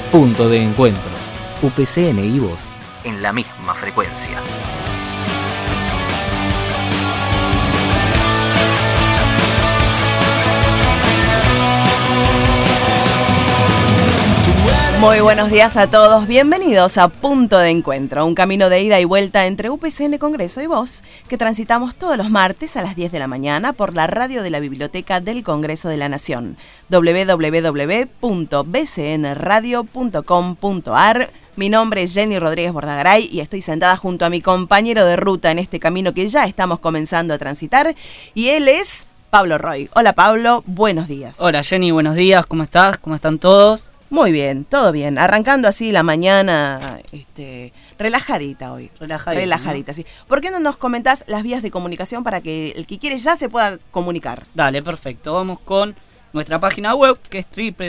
Punto de encuentro. UPCN y vos en la misma frecuencia. Muy buenos días a todos, bienvenidos a Punto de Encuentro, un camino de ida y vuelta entre UPCN Congreso y vos, que transitamos todos los martes a las 10 de la mañana por la radio de la Biblioteca del Congreso de la Nación, www.bcnradio.com.ar. Mi nombre es Jenny Rodríguez Bordagaray y estoy sentada junto a mi compañero de ruta en este camino que ya estamos comenzando a transitar, y él es Pablo Roy. Hola Pablo, buenos días. Hola Jenny, buenos días, ¿cómo estás? ¿Cómo están todos? Muy bien, todo bien. Arrancando así la mañana, relajadita hoy. Relajadita, ¿no? Sí. ¿Por qué no nos comentás las vías de comunicación para que el que quiere ya se pueda comunicar? Dale, perfecto. Vamos con nuestra página web, que es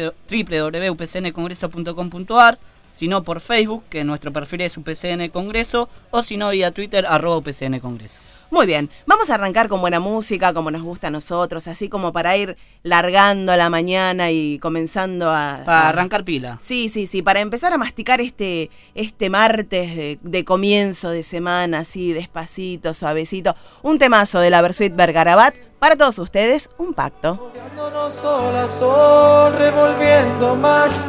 www.upcncongreso.com.ar. Si no, por Facebook, que nuestro perfil es UPCN Congreso, o si no, vía Twitter, @UPCN Congreso. Muy bien, vamos a arrancar con buena música, como nos gusta a nosotros, así como para ir largando la mañana y comenzando Para arrancar pila. Sí, para empezar a masticar este martes de comienzo de semana, así despacito, suavecito. Un temazo de la Bersuit Vergarabat, para todos ustedes, Un Pacto. Rodeándonos sol a sol, revolviendo más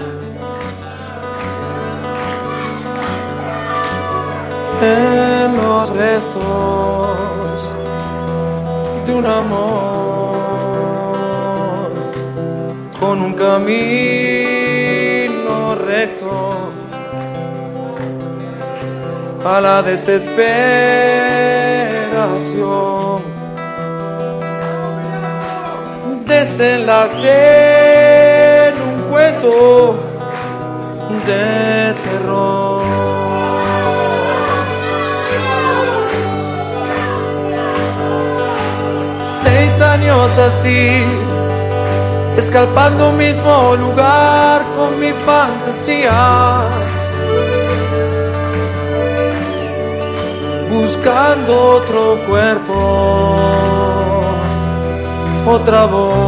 en los restos de un amor, con un camino recto a la desesperación. Desenlace en un cuento de terror. 6 años así, escalpando un mismo lugar con mi fantasía, buscando otro cuerpo, otra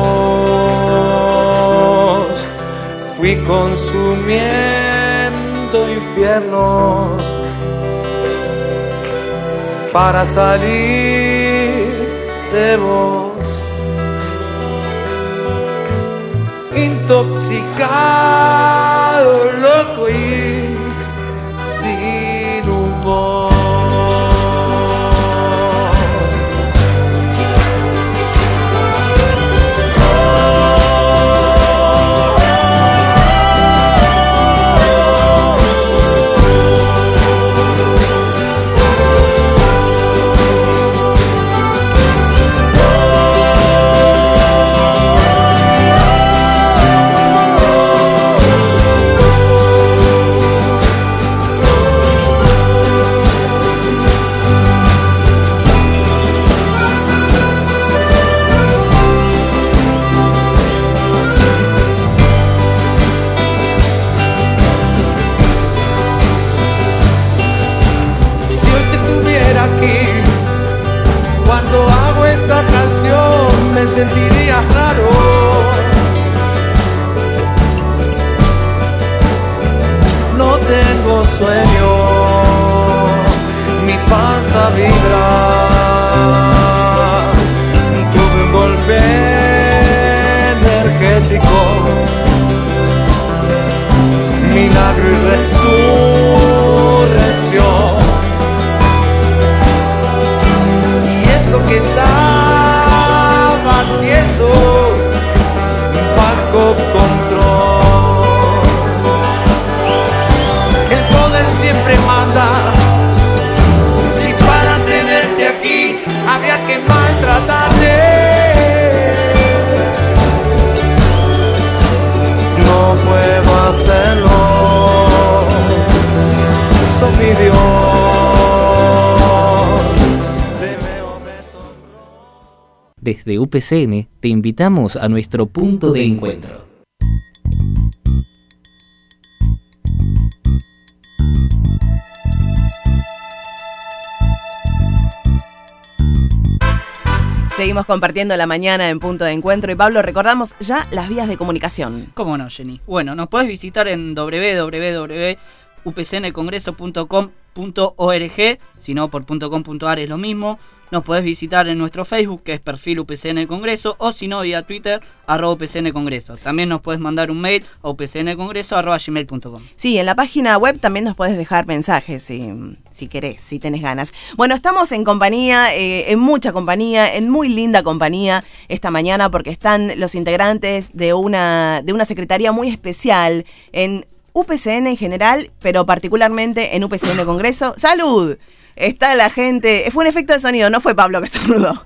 voz. Fui consumiendo infiernos para salir de vos, intoxicado, loco y sin humor. Me sentiría raro. No tengo sueño, mi panza vibra. Tuve un golpe energético, milagro y resurrección. Y eso que está tieso, bajo control. El poder siempre manda. Si para tenerte aquí habría que maltratarte, no puedo hacerlo. Soy mi Dios. Desde UPCN te invitamos a nuestro punto de encuentro. Seguimos compartiendo la mañana en Punto de Encuentro. Y Pablo, recordamos ya las vías de comunicación. ¿Cómo no, Jenny? Bueno, nos podés visitar en www.upcncongreso.com.org, si no por .com.ar es lo mismo. Nos podés visitar en nuestro Facebook, que es perfil UPCN Congreso, o si no, vía Twitter, @UPCN Congreso. También nos podés mandar un mail a upcncongreso@gmail.com. Sí, en la página web también nos podés dejar mensajes si querés, si tenés ganas. Bueno, estamos en compañía, en mucha compañía, en muy linda compañía esta mañana, porque están los integrantes de una secretaría muy especial en UPCN en general, pero particularmente en UPCN Congreso. ¡Salud! Está la gente, fue un efecto de sonido, no fue Pablo que estornudó.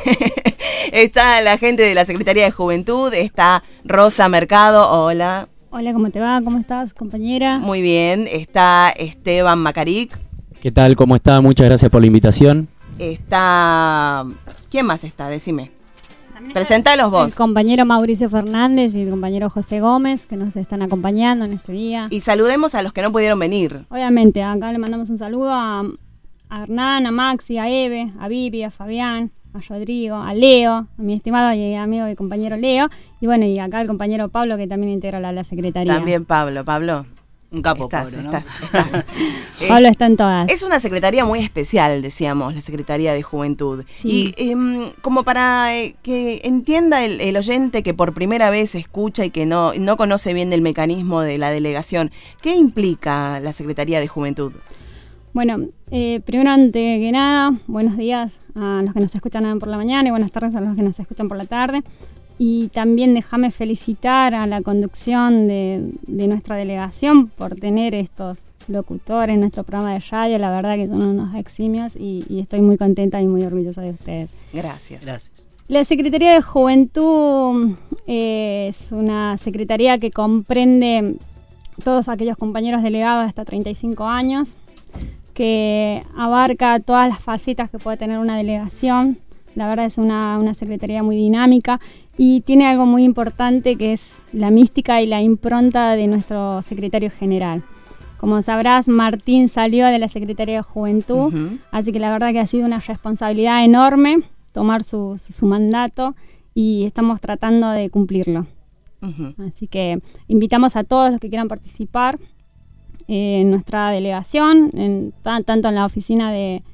Está la gente de la Secretaría de Juventud, está Rosa Mercado, hola. Hola, ¿cómo te va? ¿Cómo estás, compañera? Muy bien, está Esteban Macaric. ¿Qué tal? ¿Cómo está? Muchas gracias por la invitación. Está... ¿Quién más está? Decime. Presentalos vos. El compañero Mauricio Fernández y el compañero José Gómez, que nos están acompañando en este día. Y saludemos a los que no pudieron venir. Obviamente, acá le mandamos un saludo a Hernán, a Maxi, a Eve, a Vivi, a Fabián, a Rodrigo, a Leo, a mi estimado y amigo y compañero Leo. Y bueno, y acá el compañero Pablo, que también integra la secretaría. También Pablo. Un capo, estás, Pablo, ¿no? Estás. Pablo está en todas. Es una secretaría muy especial, decíamos, la Secretaría de Juventud. Sí. Y como para que entienda el oyente que por primera vez escucha y que no conoce bien el mecanismo de la delegación, ¿qué implica la Secretaría de Juventud? Bueno, primero, antes que nada, buenos días a los que nos escuchan por la mañana y buenas tardes a los que nos escuchan por la tarde. Y también déjame felicitar a la conducción de nuestra delegación por tener estos locutores en nuestro programa de radio. La verdad que son unos eximios y estoy muy contenta y muy orgullosa de ustedes. Gracias. La Secretaría de Juventud es una secretaría que comprende todos aquellos compañeros delegados hasta 35 años, que abarca todas las facetas que puede tener una delegación. La verdad es una secretaría muy dinámica y tiene algo muy importante, que es la mística y la impronta de nuestro secretario general. Como sabrás, Martín salió de la Secretaría de Juventud, así que la verdad que ha sido una responsabilidad enorme tomar su mandato y estamos tratando de cumplirlo. Así que invitamos a todos los que quieran participar en nuestra delegación, tanto en la oficina del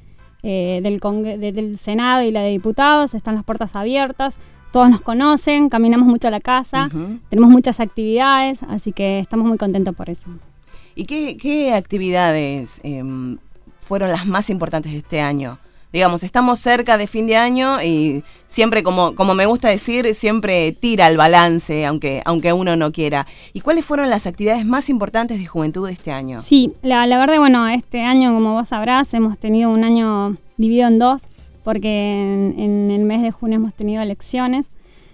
Senado y la de Diputados. Están las puertas abiertas, todos nos conocen, caminamos mucho a la casa, tenemos muchas actividades, así que estamos muy contentos por eso. ¿Y qué actividades fueron las más importantes de este año? Digamos, estamos cerca de fin de año y siempre, como me gusta decir, siempre tira el balance, aunque uno no quiera. ¿Y cuáles fueron las actividades más importantes de Juventud de este año? Sí, la verdad, bueno, este año, como vos sabrás, hemos tenido un año dividido en dos, porque en el mes de junio hemos tenido elecciones.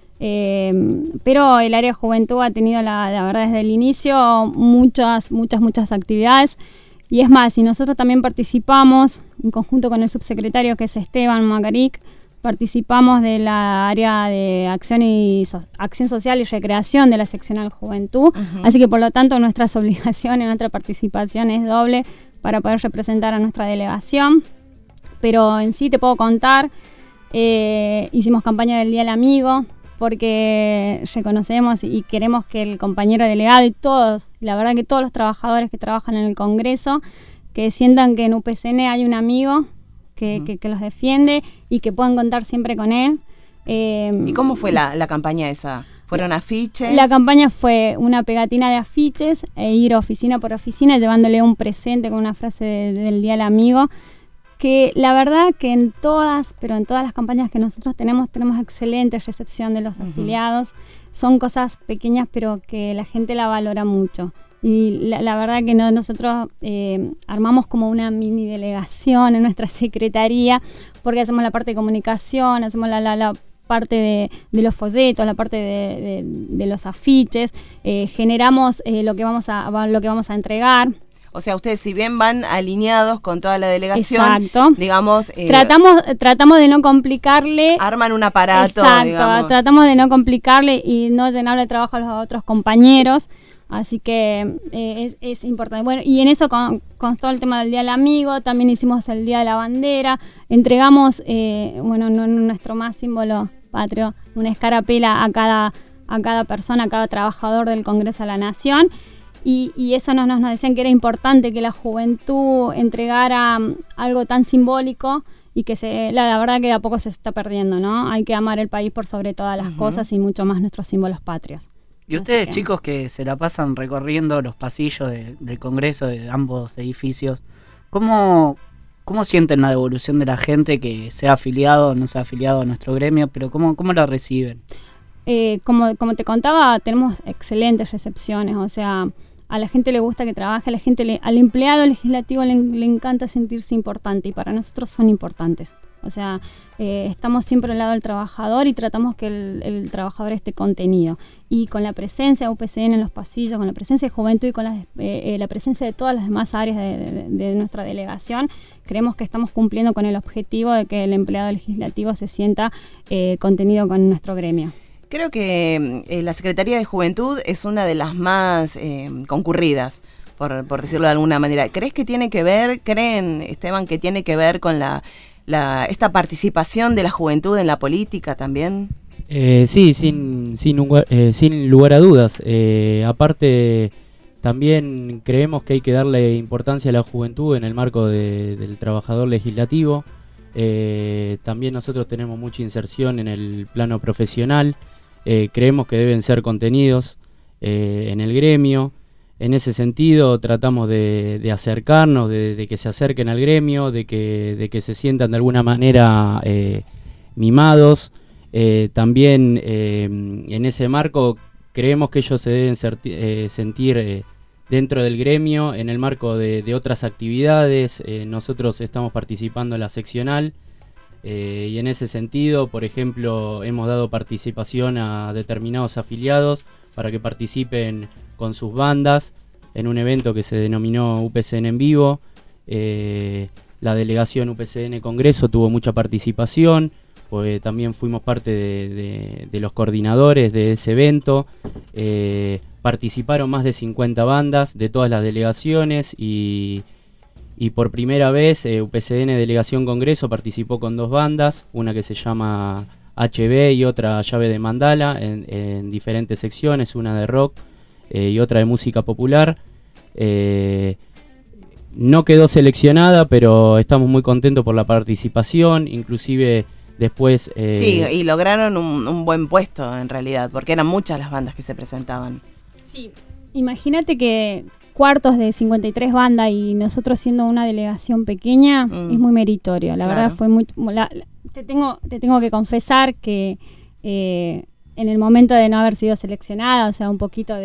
Pero el área de Juventud ha tenido, la verdad, desde el inicio muchas actividades. Y es más, y nosotros también participamos, en conjunto con el subsecretario, que es Esteban Macaric, participamos de la área de acción social y recreación de la seccional Juventud. Así que, por lo tanto, nuestras obligaciones, nuestra participación es doble para poder representar a nuestra delegación. Pero en sí te puedo contar, hicimos campaña del Día del Amigo, porque reconocemos y queremos que el compañero delegado y todos, la verdad que todos los trabajadores que trabajan en el Congreso, que sientan que en UPCN hay un amigo que los defiende y que puedan contar siempre con él. ¿Y cómo fue la campaña esa? ¿Fueron afiches? La campaña fue una pegatina de afiches e ir oficina por oficina llevándole un presente con una frase del Día del Amigo. Que la verdad que en todas las campañas que nosotros tenemos excelente recepción de los afiliados. Son cosas pequeñas, pero que la gente la valora mucho. Y la verdad que nosotros armamos como una mini delegación en nuestra secretaría, porque hacemos la parte de comunicación, hacemos la parte de los folletos, la parte de los afiches, generamos lo que vamos a entregar. O sea, ustedes, si bien van alineados con toda la delegación, exacto, digamos... Tratamos de no complicarle... Arman un aparato, exacto, digamos. Tratamos de no complicarle y no llenarle trabajo a los otros compañeros. Así que es importante. Bueno, y en eso constó el tema del Día del Amigo, también hicimos el Día de la Bandera, entregamos, nuestro más símbolo patrio, una escarapela a cada persona, a cada trabajador del Congreso de la Nación. Y eso nos decían que era importante que la juventud entregara algo tan simbólico y que la verdad que de a poco se está perdiendo, ¿no? Hay que amar el país por sobre todas las cosas y mucho más nuestros símbolos patrios. Y ustedes, chicos, que se la pasan recorriendo los pasillos del Congreso, de ambos edificios, ¿cómo sienten la devolución de la gente que sea afiliado o no sea afiliado a nuestro gremio? Pero ¿cómo la reciben? Como te contaba, tenemos excelentes recepciones, o sea, a la gente le gusta que trabaje, al empleado legislativo le encanta sentirse importante y para nosotros son importantes. O sea, estamos siempre al lado del trabajador y tratamos que el trabajador esté contenido. Y con la presencia de UPCN en los pasillos, con la presencia de Juventud y con la presencia de todas las demás áreas de nuestra delegación, creemos que estamos cumpliendo con el objetivo de que el empleado legislativo se sienta contenido con nuestro gremio. Creo que la Secretaría de Juventud es una de las más concurridas, por decirlo de alguna manera. ¿Creen, Esteban, que tiene que ver con esta participación de la juventud en la política también? Sí, sin lugar a dudas. Aparte, también creemos que hay que darle importancia a la juventud en el marco del trabajador legislativo. También nosotros tenemos mucha inserción en el plano profesional. Creemos que deben ser contenidos en el gremio. En ese sentido tratamos de acercarnos, de que se acerquen al gremio, de que se sientan de alguna manera mimados. También en ese marco creemos que ellos se deben sentir dentro del gremio en el marco de otras actividades. Nosotros estamos participando en la seccional y en ese sentido, por ejemplo, hemos dado participación a determinados afiliados para que participen con sus bandas en un evento que se denominó UPCN en vivo. La delegación UPCN Congreso tuvo mucha participación, pues también fuimos parte de los coordinadores de ese evento. Participaron más de 50 bandas de todas las delegaciones y por primera vez UPCN Delegación Congreso participó con 2 bandas, una que se llama HB y otra Llave de Mandala, en diferentes secciones, una de rock y otra de música popular. No quedó seleccionada, pero estamos muy contentos por la participación, inclusive después... Sí, y lograron un buen puesto en realidad, porque eran muchas las bandas que se presentaban. Sí, imagínate que cuartos de 53 bandas y nosotros siendo una delegación pequeña es muy meritorio. La verdad fue muy... Te tengo que confesar que en el momento de no haber sido seleccionada, o sea, un poquito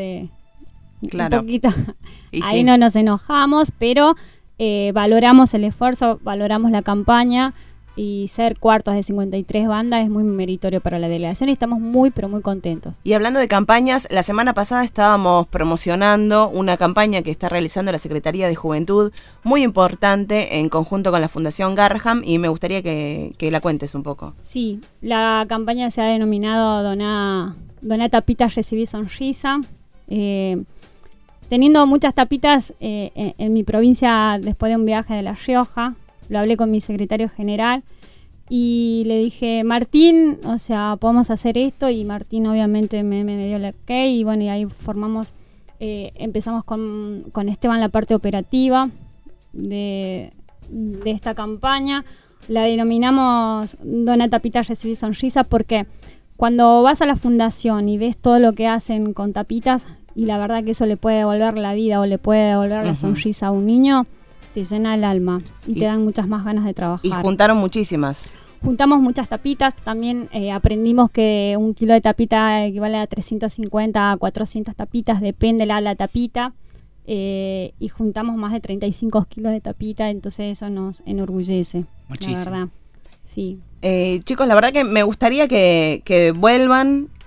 ahí sí. No nos enojamos, pero valoramos el esfuerzo, valoramos la campaña y ser cuartos de 53 bandas es muy meritorio para la delegación y estamos muy, pero muy contentos. Y hablando de campañas, la semana pasada estábamos promocionando una campaña que está realizando la Secretaría de Juventud, muy importante, en conjunto con la Fundación Garham, y me gustaría que la cuentes un poco. Sí, la campaña se ha denominado Doná tapitas, recibí sonrisa. Teniendo muchas tapitas en mi provincia después de un viaje de La Rioja, lo hablé con mi secretario general y le dije, Martín, o sea, podemos hacer esto, y Martín obviamente me dio el ok, y bueno, y ahí empezamos con Esteban la parte operativa de esta campaña. La denominamos Doná tapitas, recibí sonrisa, porque cuando vas a la fundación y ves todo lo que hacen con tapitas, y la verdad que eso le puede devolver la vida o le puede devolver la sonrisa a un niño, te llena el alma y te dan muchas más ganas de trabajar. Y juntaron muchísimas. Juntamos muchas tapitas, también aprendimos que 1 kilo de tapita equivale a 350 a 400 tapitas, depende la tapita, y juntamos más de 35 kilos de tapita, entonces eso nos enorgullece. Muchísimo. La verdad, sí. Chicos, la verdad que me gustaría que vuelvan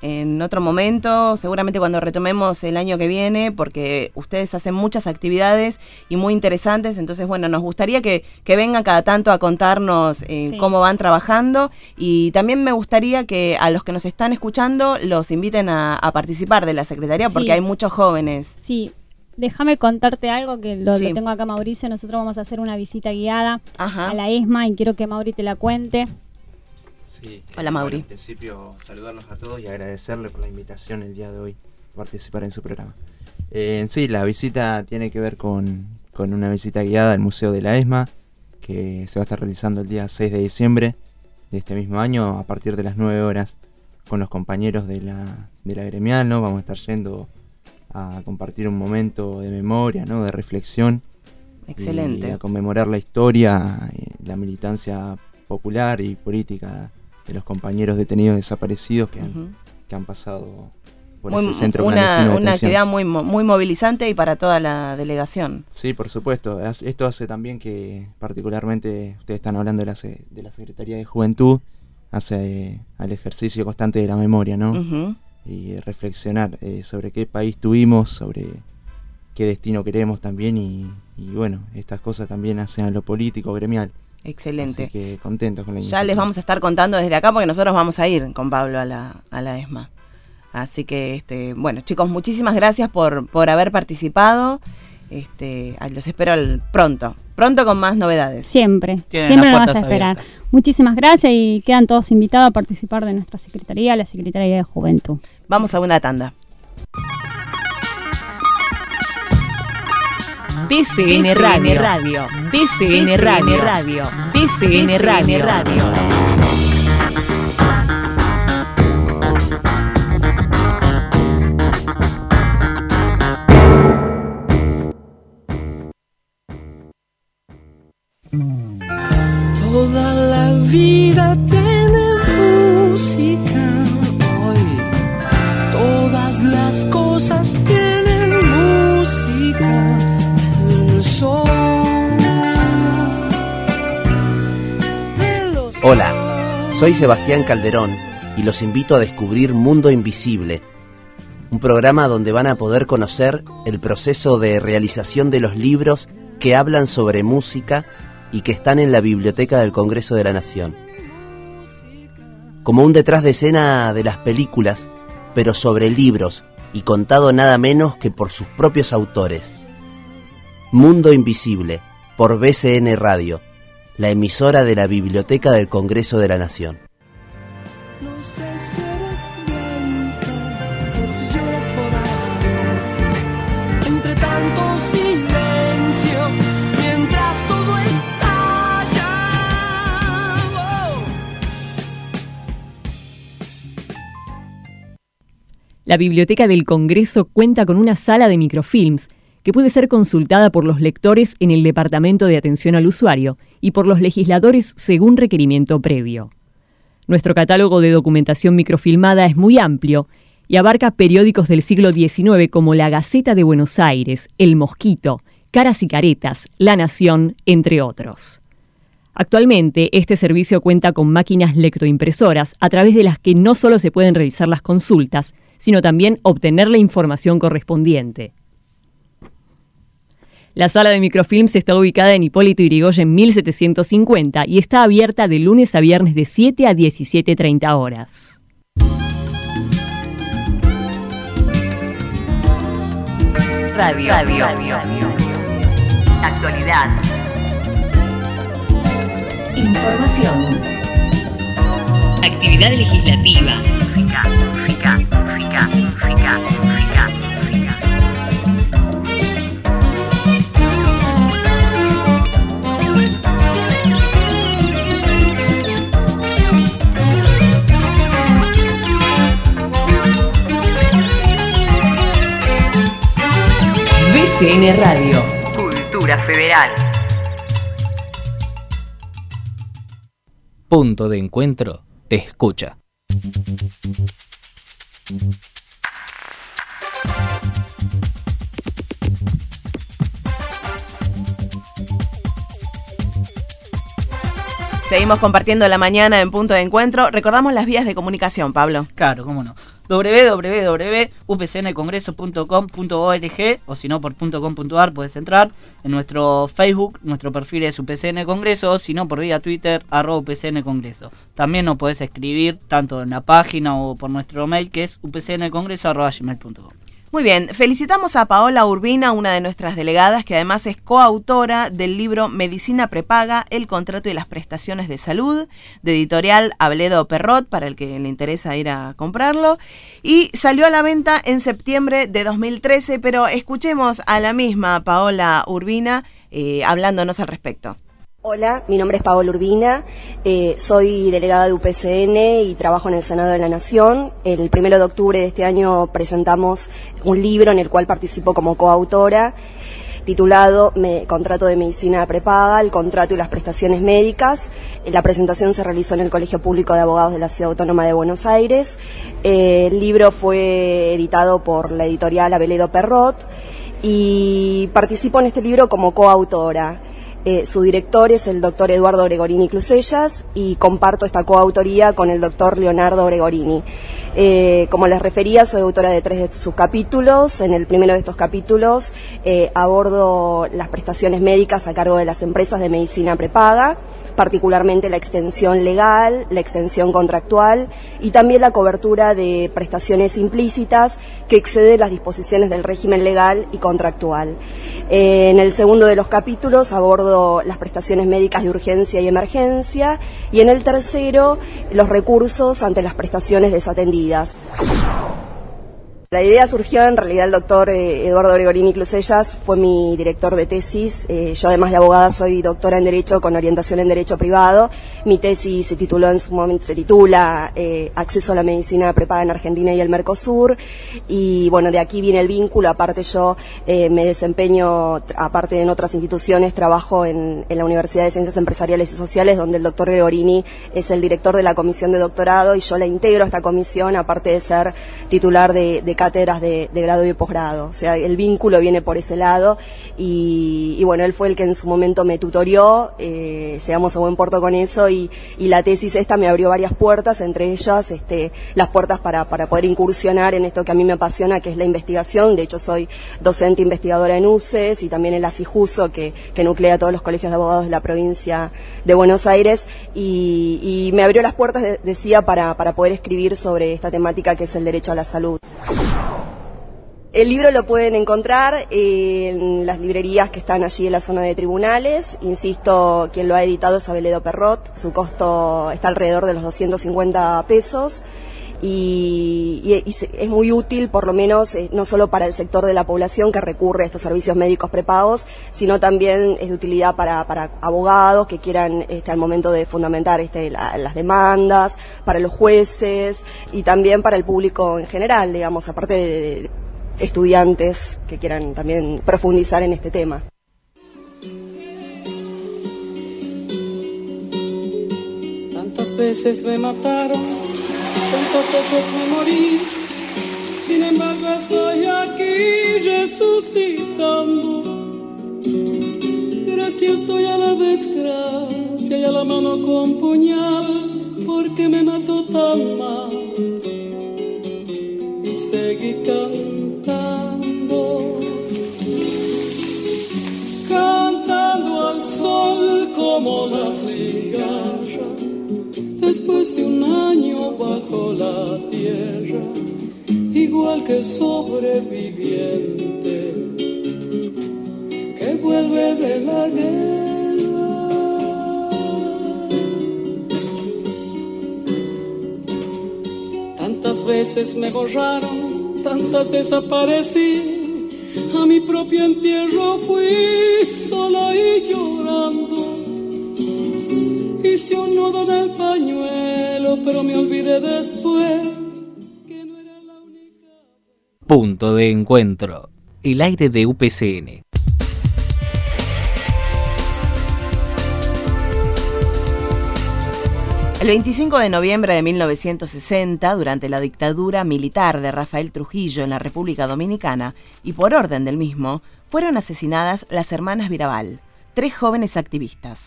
en otro momento, seguramente cuando retomemos el año que viene, porque ustedes hacen muchas actividades y muy interesantes, entonces bueno, nos gustaría que vengan cada tanto a contarnos cómo van trabajando, y también me gustaría que a los que nos están escuchando los inviten a participar de la Secretaría, porque hay muchos jóvenes. Sí. Déjame contarte algo que lo tengo acá, Mauricio. Nosotros vamos a hacer una visita guiada a la ESMA y quiero que Mauri te la cuente. Sí. Hola, Mauri. En principio, saludarlos a todos y agradecerle por la invitación el día de hoy a participar en su programa. Sí, la visita tiene que ver con una visita guiada al Museo de la ESMA, que se va a estar realizando el día 6 de diciembre de este mismo año a partir de las 9 horas con los compañeros de la gremial, ¿no? Vamos a estar yendo a compartir un momento de memoria, ¿no? De reflexión. Excelente. Y a conmemorar la historia, la militancia popular y política de los compañeros detenidos desaparecidos que han pasado por ese centro clandestino de detención. Una actividad muy movilizante y para toda la delegación. Sí, por supuesto. Esto hace también que, particularmente, ustedes están hablando de la Secretaría de Juventud, hace al ejercicio constante de la memoria, ¿no? Y reflexionar sobre qué país tuvimos, sobre qué destino queremos también, y bueno, estas cosas también hacen a lo político gremial. Excelente. Así que contentos con la iniciativa. Ya les vamos a estar contando desde acá, porque nosotros vamos a ir con Pablo a la ESMA. Así que, bueno, chicos, muchísimas gracias por haber participado. Los espero pronto con más novedades. Siempre nos vas a esperar. Abiertas. Muchísimas gracias y quedan todos invitados a participar de nuestra Secretaría, la Secretaría de Juventud. Vamos a una tanda. BCN Radio. BCN Radio. BCN Radio. Toda la vida tiene música hoy. Todas las cosas tienen música. El sol. Hola, soy Sebastián Calderón y los invito a descubrir Mundo Invisible, un programa donde van a poder conocer el proceso de realización de los libros que hablan sobre música y que están en la Biblioteca del Congreso de la Nación. Como un detrás de escena de las películas, pero sobre libros y contado nada menos que por sus propios autores. Mundo Invisible, por BCN Radio, la emisora de la Biblioteca del Congreso de la Nación. No sé si eres blanca, o si lloras por algo, entre tanto silencio, mientras todo estalla. La Biblioteca del Congreso cuenta con una sala de microfilms que puede ser consultada por los lectores en el Departamento de Atención al Usuario y por los legisladores según requerimiento previo. Nuestro catálogo de documentación microfilmada es muy amplio y abarca periódicos del siglo XIX como La Gaceta de Buenos Aires, El Mosquito, Caras y Caretas, La Nación, entre otros. Actualmente, este servicio cuenta con máquinas lectoimpresoras a través de las que no solo se pueden realizar las consultas, sino también obtener la información correspondiente. La sala de microfilms está ubicada en Hipólito Yrigoyen 1750 y está abierta de lunes a viernes de 7 a 17:30 horas. Radio. Actualidad. Información. Actividad legislativa. Música. BCN Radio. Cultura Federal. Punto de Encuentro te escucha. Seguimos compartiendo la mañana en Punto de Encuentro. Recordamos las vías de comunicación, Pablo. Claro, cómo no. www.upcncongreso.com.org, o si no por .com.ar puedes entrar. En nuestro Facebook, nuestro perfil es UPCN Congreso, o si no por vía Twitter, @UPCN Congreso. También nos podés escribir tanto en la página o por nuestro mail, que es upcncongreso@gmail.com. Muy bien, felicitamos a Paola Urbina, una de nuestras delegadas, que además es coautora del libro Medicina Prepaga, el contrato y las prestaciones de salud, de editorial Abledo Perrot, para el que le interesa ir a comprarlo, y salió a la venta en septiembre de 2013, pero escuchemos a la misma Paola Urbina hablándonos al respecto. Hola, mi nombre es Paola Urbina, soy delegada de UPCN y trabajo en el Senado de la Nación. El 1 de octubre de este año presentamos un libro en el cual participo como coautora, titulado Contrato de Medicina Prepaga, el contrato y las prestaciones médicas. La presentación se realizó en el Colegio Público de Abogados de la Ciudad Autónoma de Buenos Aires. El libro fue editado por la editorial Abledo Perrot y participo en este libro como coautora. Su director es el doctor Eduardo Gregorini Clusellas y comparto esta coautoría con el doctor Leonardo Gregorini. Como les refería, soy autora de 3 de sus capítulos. En el primero de estos capítulos abordo las prestaciones médicas a cargo de las empresas de medicina prepaga, particularmente la extensión legal, la extensión contractual y también la cobertura de prestaciones implícitas que exceden las disposiciones del régimen legal y contractual. En el segundo de los capítulos abordo las prestaciones médicas de urgencia y emergencia y en el tercero los recursos ante las prestaciones desatendidas. La idea surgió, en realidad el doctor Eduardo Gregorini Clusellas fue mi director de tesis. Yo además de abogada soy doctora en Derecho con orientación en Derecho Privado. Mi tesis se titula Acceso a la Medicina Prepaga en Argentina y el Mercosur. Y bueno, de aquí viene el vínculo. Aparte yo me desempeño, aparte en otras instituciones, trabajo en la Universidad de Ciencias Empresariales y Sociales, donde el doctor Gregorini es el director de la comisión de doctorado y yo la integro a esta comisión, aparte de ser titular de cátedras de grado y posgrado. O sea, el vínculo viene por ese lado y bueno, él fue el que en su momento me tutorió, llegamos a buen puerto con eso y la tesis esta me abrió varias puertas, entre ellas las puertas para poder incursionar en esto que a mí me apasiona, que es la investigación. De hecho, soy docente investigadora en UCES y también en la CIJUSO, que nuclea todos los colegios de abogados de la provincia de Buenos Aires y me abrió las puertas, decía, para poder escribir sobre esta temática que es el derecho a la salud. El libro lo pueden encontrar en las librerías que están allí en la zona de tribunales. Insisto, quien lo ha editado es Abledo Perrot. Su costo está alrededor de los 250 pesos. Y es muy útil, por lo menos, no solo para el sector de la población que recurre a estos servicios médicos prepagos, sino también es de utilidad para abogados que quieran, al momento de fundamentar las demandas, para los jueces y también para el público en general, digamos, aparte de estudiantes que quieran también profundizar en este tema. Tantas veces me mataron, tantas veces me morí, sin embargo estoy aquí resucitando. Gracias estoy a la desgracia y a la mano con puñal, porque me mató tan mal. Y seguí cantando al sol como la cigarra, después de un año bajo la tierra, igual que sobreviviente que vuelve de la guerra. Tantas veces me borraron, tantas desaparecí, a mi propio entierro fui sola y llorando. Hice un nudo en el pañuelo, pero me olvidé después que no era la única. Punto de encuentro. El aire de UPCN. El 25 de noviembre de 1960, durante la dictadura militar de Rafael Trujillo en la República Dominicana, y por orden del mismo, fueron asesinadas las hermanas Virabal, 3 jóvenes activistas.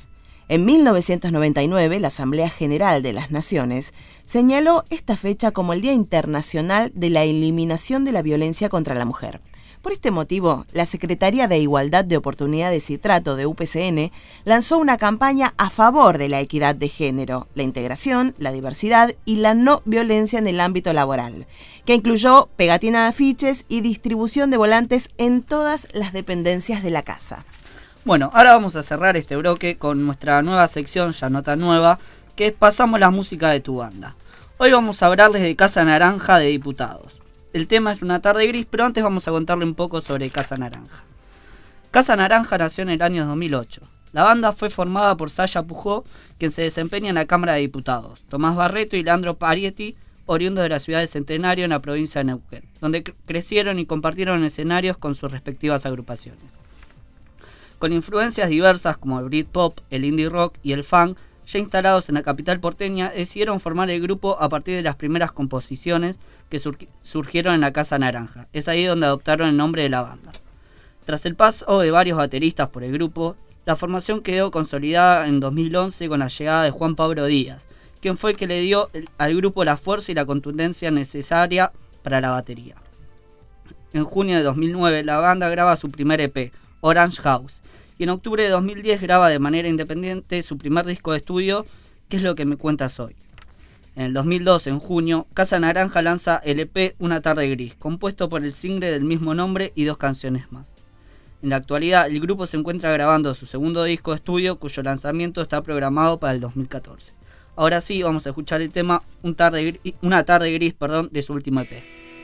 En 1999, la Asamblea General de las Naciones señaló esta fecha como el Día Internacional de la Eliminación de la Violencia contra la Mujer. Por este motivo, la Secretaría de Igualdad de Oportunidades y Trato de UPCN lanzó una campaña a favor de la equidad de género, la integración, la diversidad y la no violencia en el ámbito laboral, que incluyó pegatina de afiches y distribución de volantes en todas las dependencias de la casa. Bueno, ahora vamos a cerrar este bloque con nuestra nueva sección, ya no tan nueva, que es Pasamos la música de tu banda. Hoy vamos a hablarles de Casa Naranja de Diputados. El tema es Una tarde gris, pero antes vamos a contarle un poco sobre Casa Naranja. Casa Naranja nació en el año 2008. La banda fue formada por Saya Pujó, quien se desempeña en la Cámara de Diputados, Tomás Barreto y Leandro Parietti, oriundos de la ciudad de Centenario en la provincia de Neuquén, donde crecieron y compartieron escenarios con sus respectivas agrupaciones. Con influencias diversas como el Britpop, el indie rock y el funk, ya instalados en la capital porteña, decidieron formar el grupo a partir de las primeras composiciones que surgieron en la Casa Naranja. Es ahí donde adoptaron el nombre de la banda. Tras el paso de varios bateristas por el grupo, la formación quedó consolidada en 2011 con la llegada de Juan Pablo Díaz, quien fue el que le dio al grupo la fuerza y la contundencia necesaria para la batería. En junio de 2009 la banda graba su primer EP, Orange House, y en octubre de 2010 graba de manera independiente su primer disco de estudio, ¿Qué es lo que me cuentas hoy? En el 2012, en junio, Casa Naranja lanza el EP Una tarde gris, compuesto por el single del mismo nombre y 2 canciones más. En la actualidad, el grupo se encuentra grabando su segundo disco de estudio, cuyo lanzamiento está programado para el 2014. Ahora sí, vamos a escuchar el tema Una tarde gris, de su último EP.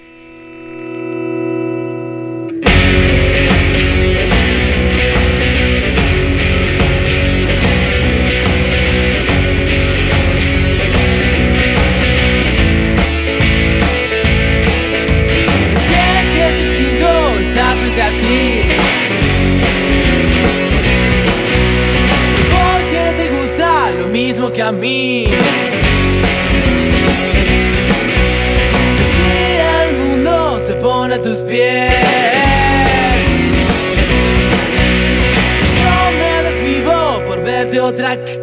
Que a mí, si el mundo se pone a tus pies, yo me desvivo por verte otra vez.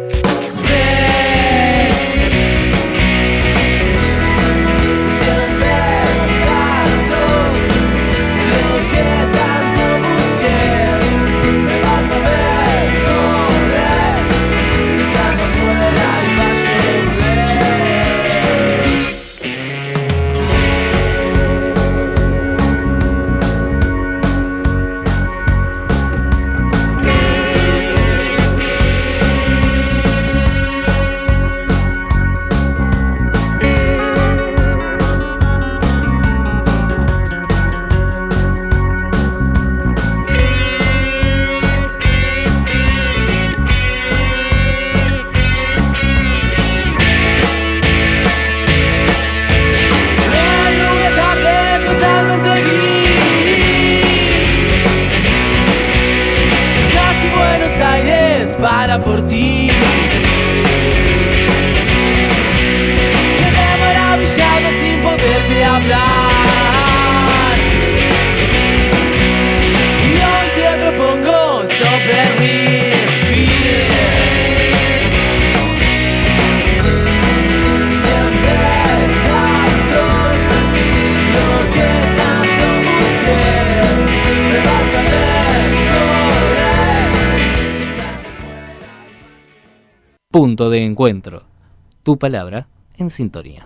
Siempre sos lo que tanto busqué, me vas a ver correr si estás afuera. Por ti quedé maravillado sin poderte hablar, y hoy te propongo Strawberry Field. Siempre sos lo que tanto busqué, me vas a ver correr si estás afuera. Punto de encuentro. Tu palabra en sintonía.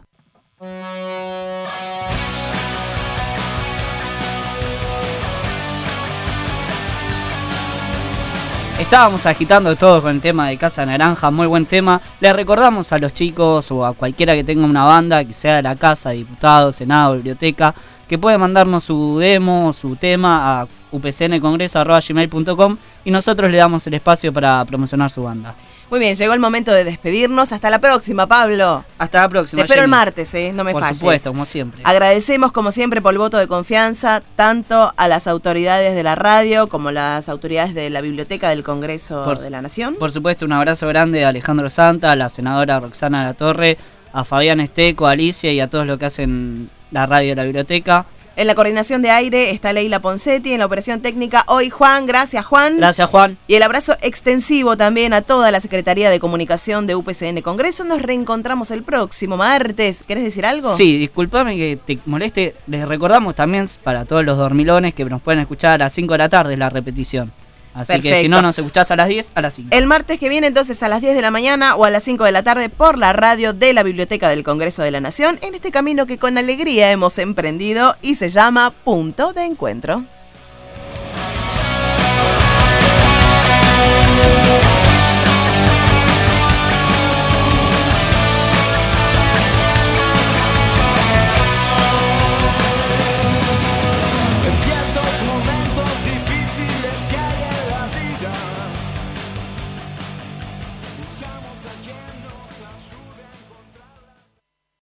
Estábamos agitando todo con el tema de Casa Naranja, muy buen tema. Les recordamos a los chicos o a cualquiera que tenga una banda, que sea de la Casa, Diputados, Senado, Biblioteca, que puede mandarnos su demo, su tema a upcncongreso@gmail.com y nosotros le damos el espacio para promocionar su banda. Muy bien, llegó el momento de despedirnos. Hasta la próxima, Pablo. Hasta la próxima. Te espero Jenny. el martes, no me falles. Por supuesto, como siempre. Agradecemos, como siempre, por el voto de confianza, tanto a las autoridades de la radio como a las autoridades de la Biblioteca del Congreso de la Nación. Por supuesto, un abrazo grande a Alejandro Santa, a la senadora Roxana Latorre, a Fabián Esteco, a Alicia y a todos los que hacen la radio de la biblioteca. En la coordinación de aire está Leila Poncetti, en la operación técnica hoy Juan. Gracias, Juan. Gracias, Juan. Y el abrazo extensivo también a toda la Secretaría de Comunicación de UPCN Congreso. Nos reencontramos el próximo martes. ¿Querés decir algo? Sí, discúlpame que te moleste. Les recordamos también para todos los dormilones que nos pueden escuchar a las 5 de la tarde la repetición. Así Perfecto. que si no nos escuchás a las 10, a las 5. El martes que viene entonces a las 10 de la mañana o a las 5 de la tarde por la radio de la Biblioteca del Congreso de la Nación en este camino que con alegría hemos emprendido y se llama Punto de Encuentro.